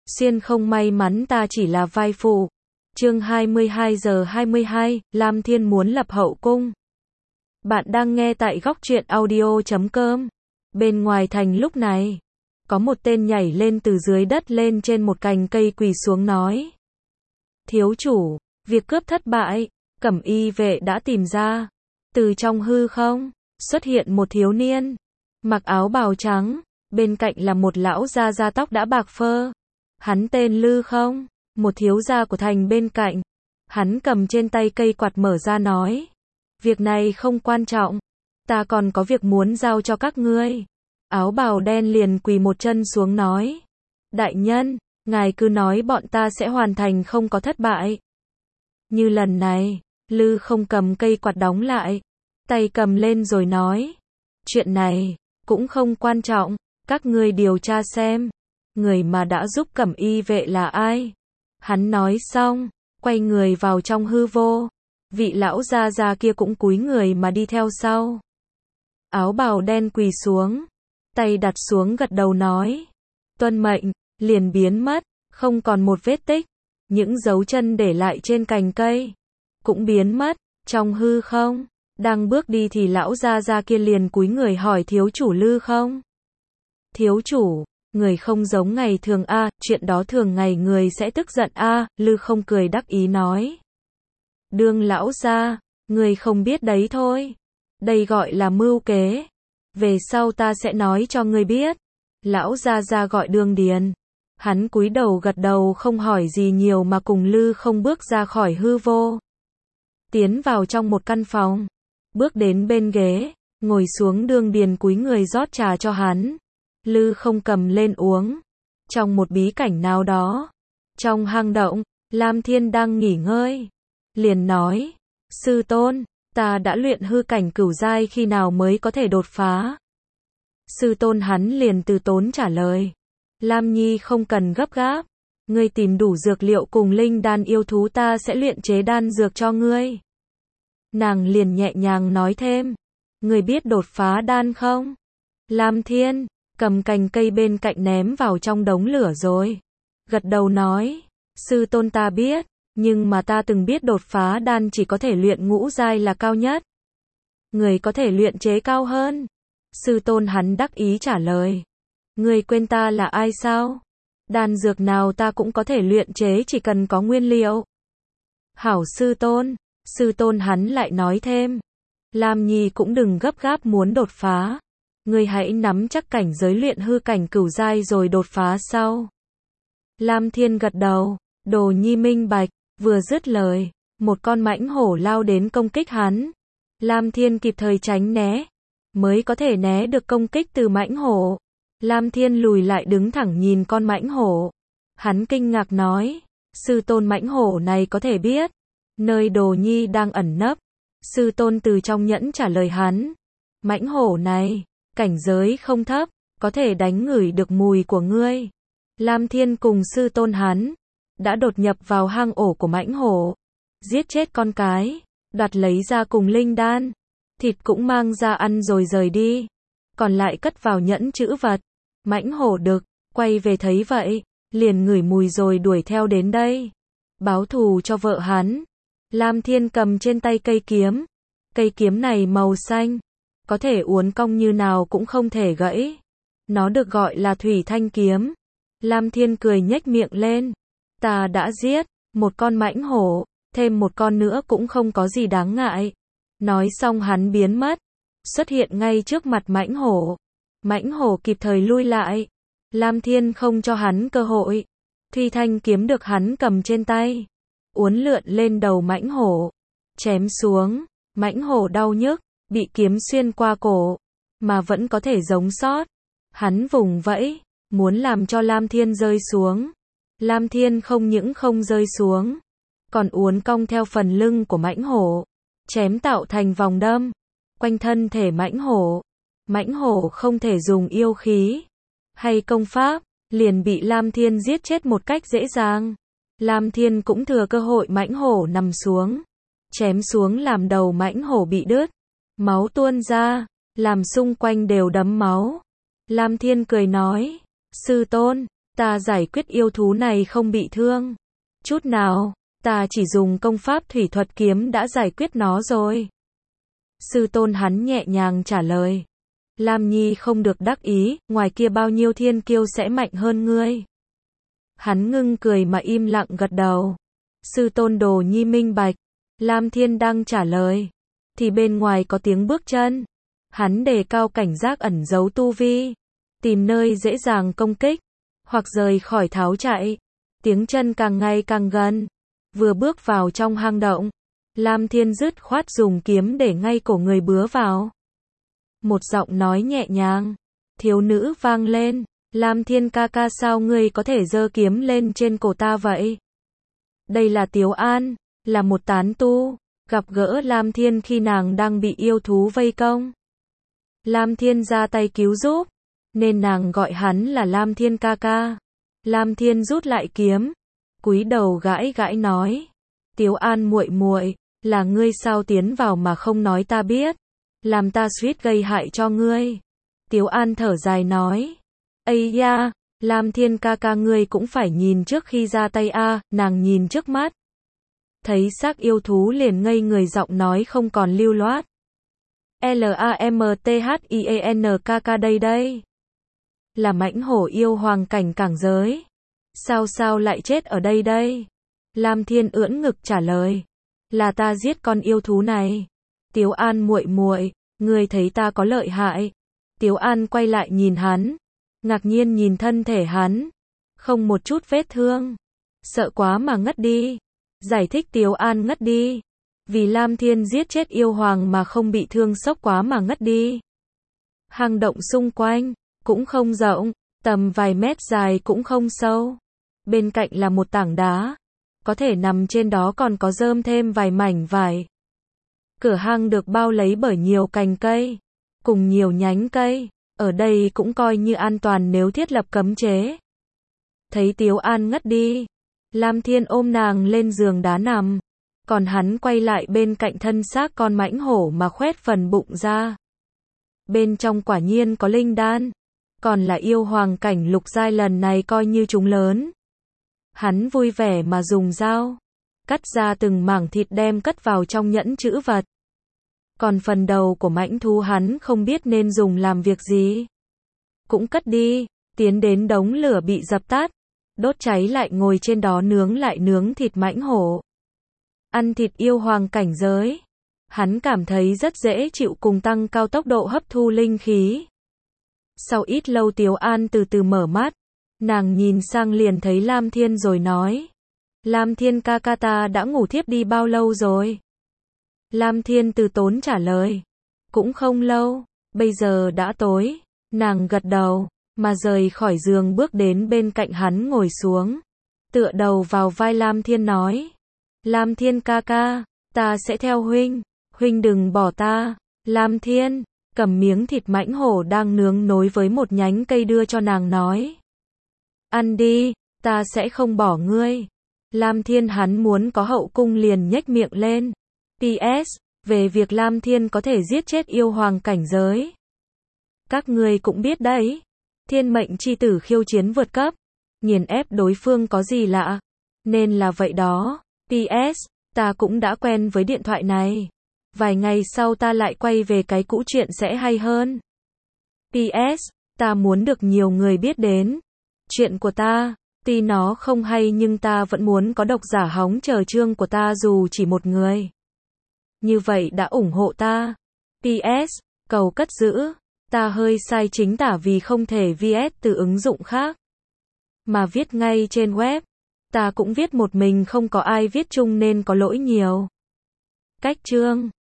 Xuyên không may mắn ta chỉ là vai phụ. Chương 22:22, Lam Thiên muốn lập hậu cung. Bạn đang nghe tại góc truyện audio.com. Bên ngoài thành lúc này, có một tên nhảy lên từ dưới đất lên trên một cành cây quỳ xuống nói. Thiếu chủ, việc cướp thất bại, Cẩm Y vệ đã tìm ra. Từ trong hư không, xuất hiện một thiếu niên, mặc áo bào trắng, bên cạnh là một lão gia tóc đã bạc phơ. Hắn tên Lư Không, một thiếu gia của thành bên cạnh. Hắn cầm trên tay cây quạt mở ra nói. Việc này không quan trọng. Ta còn có việc muốn giao cho các ngươi. Áo bào đen liền quỳ một chân xuống nói. Đại nhân, ngài cứ nói bọn ta sẽ hoàn thành không có thất bại. Như lần này, Lư Không cầm cây quạt đóng lại. Tay cầm lên rồi nói. Chuyện này, cũng không quan trọng. Các ngươi điều tra xem. Người mà đã giúp Cẩm Y vệ là ai? Hắn nói xong, quay người vào trong hư vô. Vị lão gia kia cũng cúi người mà đi theo sau. Áo bào đen quỳ xuống, tay đặt xuống gật đầu nói. Tuân mệnh, liền biến mất, không còn một vết tích. Những dấu chân để lại trên cành cây cũng biến mất. Trong hư không, đang bước đi thì lão gia kia liền cúi người hỏi thiếu chủ Lư Không. Thiếu chủ, người không giống ngày thường a, chuyện đó thường ngày người sẽ tức giận a. Lư Không cười đắc ý nói. Đương lão gia, người không biết đấy thôi. Đây gọi là mưu kế. Về sau ta sẽ nói cho người biết. Lão gia gọi Đường Điền. Hắn cúi đầu gật đầu không hỏi gì nhiều mà cùng Lư Không bước ra khỏi hư vô. Tiến vào trong một căn phòng. Bước đến bên ghế, ngồi xuống. Đường Điền cúi người rót trà cho hắn. Lư Không cầm lên uống. Trong một bí cảnh nào đó, trong hang động, Lam Thiên đang nghỉ ngơi. Liền nói, sư tôn, ta đã luyện hư cảnh cửu giai, khi nào mới có thể đột phá? Sư tôn hắn liền từ tốn trả lời. Lam Nhi không cần gấp gáp. Ngươi tìm đủ dược liệu cùng linh đan yêu thú, ta sẽ luyện chế đan dược cho ngươi. Nàng liền nhẹ nhàng nói thêm. Ngươi biết đột phá đan không? Lam Thiên cầm cành cây bên cạnh ném vào trong đống lửa rồi. Gật đầu nói. Sư tôn ta biết. Nhưng mà ta từng biết đột phá đan chỉ có thể luyện ngũ giai là cao nhất. Người có thể luyện chế cao hơn. Sư tôn hắn đắc ý trả lời. Người quên ta là ai sao? Đan dược nào ta cũng có thể luyện chế chỉ cần có nguyên liệu. Hảo sư tôn. Sư tôn hắn lại nói thêm. Lam Nhi cũng đừng gấp gáp muốn đột phá. Ngươi hãy nắm chắc cảnh giới luyện hư cảnh cửu giai rồi đột phá sau. Lam Thiên gật đầu. Đồ Nhi minh bạch. Vừa dứt lời, một con mãnh hổ lao đến công kích hắn. Lam Thiên kịp thời tránh né, mới có thể né được công kích từ mãnh hổ. Lam Thiên lùi lại đứng thẳng nhìn con mãnh hổ. Hắn kinh ngạc nói, sư tôn mãnh hổ này có thể biết nơi Đồ Nhi đang ẩn nấp. Sư tôn từ trong nhẫn trả lời hắn, mãnh hổ này, cảnh giới không thấp, có thể đánh ngửi được mùi của ngươi. Lam Thiên cùng sư tôn hắn đã đột nhập vào hang ổ của mãnh hổ, giết chết con cái, đoạt lấy ra cùng linh đan, thịt cũng mang ra ăn rồi rời đi, còn lại cất vào nhẫn trữ vật. Mãnh hổ đực, quay về thấy vậy, liền ngửi mùi rồi đuổi theo đến đây, báo thù cho vợ hắn. Lam Thiên cầm trên tay cây kiếm này màu xanh, có thể uốn cong như nào cũng không thể gãy, nó được gọi là Thủy Thanh kiếm. Lam Thiên cười nhếch miệng lên. Ta đã giết một con mãnh hổ, thêm một con nữa cũng không có gì đáng ngại. Nói xong hắn biến mất, xuất hiện ngay trước mặt mãnh hổ. Mãnh hổ kịp thời lui lại. Lam Thiên không cho hắn cơ hội. Thủy Thanh kiếm được hắn cầm trên tay, uốn lượn lên đầu mãnh hổ, chém xuống. Mãnh hổ đau nhức, bị kiếm xuyên qua cổ, mà vẫn có thể sống sót. Hắn vùng vẫy, muốn làm cho Lam Thiên rơi xuống. Lam Thiên không những không rơi xuống, còn uốn cong theo phần lưng của mãnh hổ, chém tạo thành vòng đâm quanh thân thể mãnh hổ. Mãnh hổ không thể dùng yêu khí hay công pháp, liền bị Lam Thiên giết chết một cách dễ dàng. Lam Thiên cũng thừa cơ hội mãnh hổ nằm xuống, chém xuống làm đầu mãnh hổ bị đứt, máu tuôn ra, làm xung quanh đều đẫm máu. Lam Thiên cười nói, sư tôn, Ta giải quyết yêu thú này không bị thương chút nào, ta chỉ dùng công pháp thủy thuật kiếm đã giải quyết nó rồi. Sư tôn hắn nhẹ nhàng trả lời. Lam Nhi không được đắc ý, ngoài kia bao nhiêu thiên kiêu sẽ mạnh hơn ngươi. Hắn ngưng cười mà im lặng gật đầu. Sư tôn Đồ Nhi minh bạch. Lam Thiên đang trả lời. Thì bên ngoài có tiếng bước chân. Hắn đề cao cảnh giác ẩn giấu tu vi. Tìm nơi dễ dàng công kích. Hoặc rời khỏi tháo chạy. Tiếng chân càng ngày càng gần. Vừa bước vào trong hang động. Lam Thiên dứt khoát dùng kiếm để ngay cổ người bứa vào. Một giọng nói nhẹ nhàng. Thiếu nữ vang lên. Lam Thiên ca ca sao ngươi có thể giơ kiếm lên trên cổ ta vậy? Đây là Tiếu An, là một tán tu, gặp gỡ Lam Thiên khi nàng đang bị yêu thú vây công. Lam Thiên ra tay cứu giúp, nên nàng gọi hắn là Lam Thiên ca ca. Lam Thiên rút lại kiếm, cúi đầu gãi gãi nói: Tiếu An muội muội, là ngươi sao tiến vào mà không nói ta biết, làm ta suýt gây hại cho ngươi. Tiếu An thở dài nói: Ây da, Lam Thiên ca ca ngươi cũng phải nhìn trước khi ra tay a. Nàng nhìn trước mắt, thấy xác yêu thú liền ngây người, giọng nói không còn lưu loát. Lamthien ca đây. Là mãnh hổ yêu hoàng cảnh cảng giới. Sao lại chết ở đây đây? Lam Thiên ưỡn ngực trả lời. Là ta giết con yêu thú này. Tiếu An muội muội, ngươi thấy ta có lợi hại? Tiếu An quay lại nhìn hắn, ngạc nhiên nhìn thân thể hắn, không một chút vết thương. Sợ quá mà ngất đi. Giải thích Tiếu An ngất đi. Vì Lam Thiên giết chết yêu hoàng mà không bị thương, sốc quá mà ngất đi. Hang động xung quanh cũng không rộng, tầm vài mét dài cũng không sâu. Bên cạnh là một tảng đá, có thể nằm trên đó còn có rơm thêm vài mảnh vải. Cửa hang được bao lấy bởi nhiều cành cây, cùng nhiều nhánh cây. Ở đây cũng coi như an toàn nếu thiết lập cấm chế. Thấy Tiếu An ngất đi, Lam Thiên ôm nàng lên giường đá nằm, còn hắn quay lại bên cạnh thân xác con mãnh hổ mà khoét phần bụng ra. Bên trong quả nhiên có linh đan, còn là yêu hoàng cảnh lục giai, lần này coi như chúng lớn. Hắn vui vẻ mà dùng dao cắt ra từng mảng thịt đem cất vào trong nhẫn trữ vật. Còn phần đầu của mãnh thú hắn không biết nên dùng làm việc gì, cũng cất đi, tiến đến đống lửa bị dập tắt, đốt cháy lại ngồi trên đó nướng thịt mãnh hổ. Ăn thịt yêu hoàng cảnh giới, hắn cảm thấy rất dễ chịu cùng tăng cao tốc độ hấp thu linh khí. Sau ít lâu Tiếu An từ từ mở mắt, nàng nhìn sang liền thấy Lam Thiên rồi nói: Lam Thiên ca ca ta đã ngủ thiếp đi bao lâu rồi? Lam Thiên từ tốn trả lời: Cũng không lâu, bây giờ đã tối. Nàng gật đầu, mà rời khỏi giường bước đến bên cạnh hắn ngồi xuống, tựa đầu vào vai Lam Thiên nói: Lam Thiên ca ca, ta sẽ theo huynh, huynh đừng bỏ ta. Lam Thiên cầm miếng thịt mãnh hổ đang nướng nối với một nhánh cây đưa cho nàng nói: Ăn đi, ta sẽ không bỏ ngươi. Lam Thiên hắn muốn có hậu cung liền nhếch miệng lên. PS, về việc Lam Thiên có thể giết chết yêu hoàng cảnh giới, các ngươi cũng biết đấy. Thiên mệnh chi tử khiêu chiến vượt cấp, nghiền ép đối phương có gì lạ. Nên là vậy đó. PS, ta cũng đã quen với điện thoại này. Vài ngày sau ta lại quay về cái cũ, chuyện sẽ hay hơn. PS, ta muốn được nhiều người biết đến chuyện của ta. Tuy nó không hay nhưng ta vẫn muốn có độc giả hóng chờ chương của ta dù chỉ một người. Như vậy đã ủng hộ ta. PS, cầu cất giữ. Ta hơi sai chính tả vì không thể VS từ ứng dụng khác, mà viết ngay trên web. Ta cũng viết một mình, không có ai viết chung nên có lỗi nhiều. Cách chương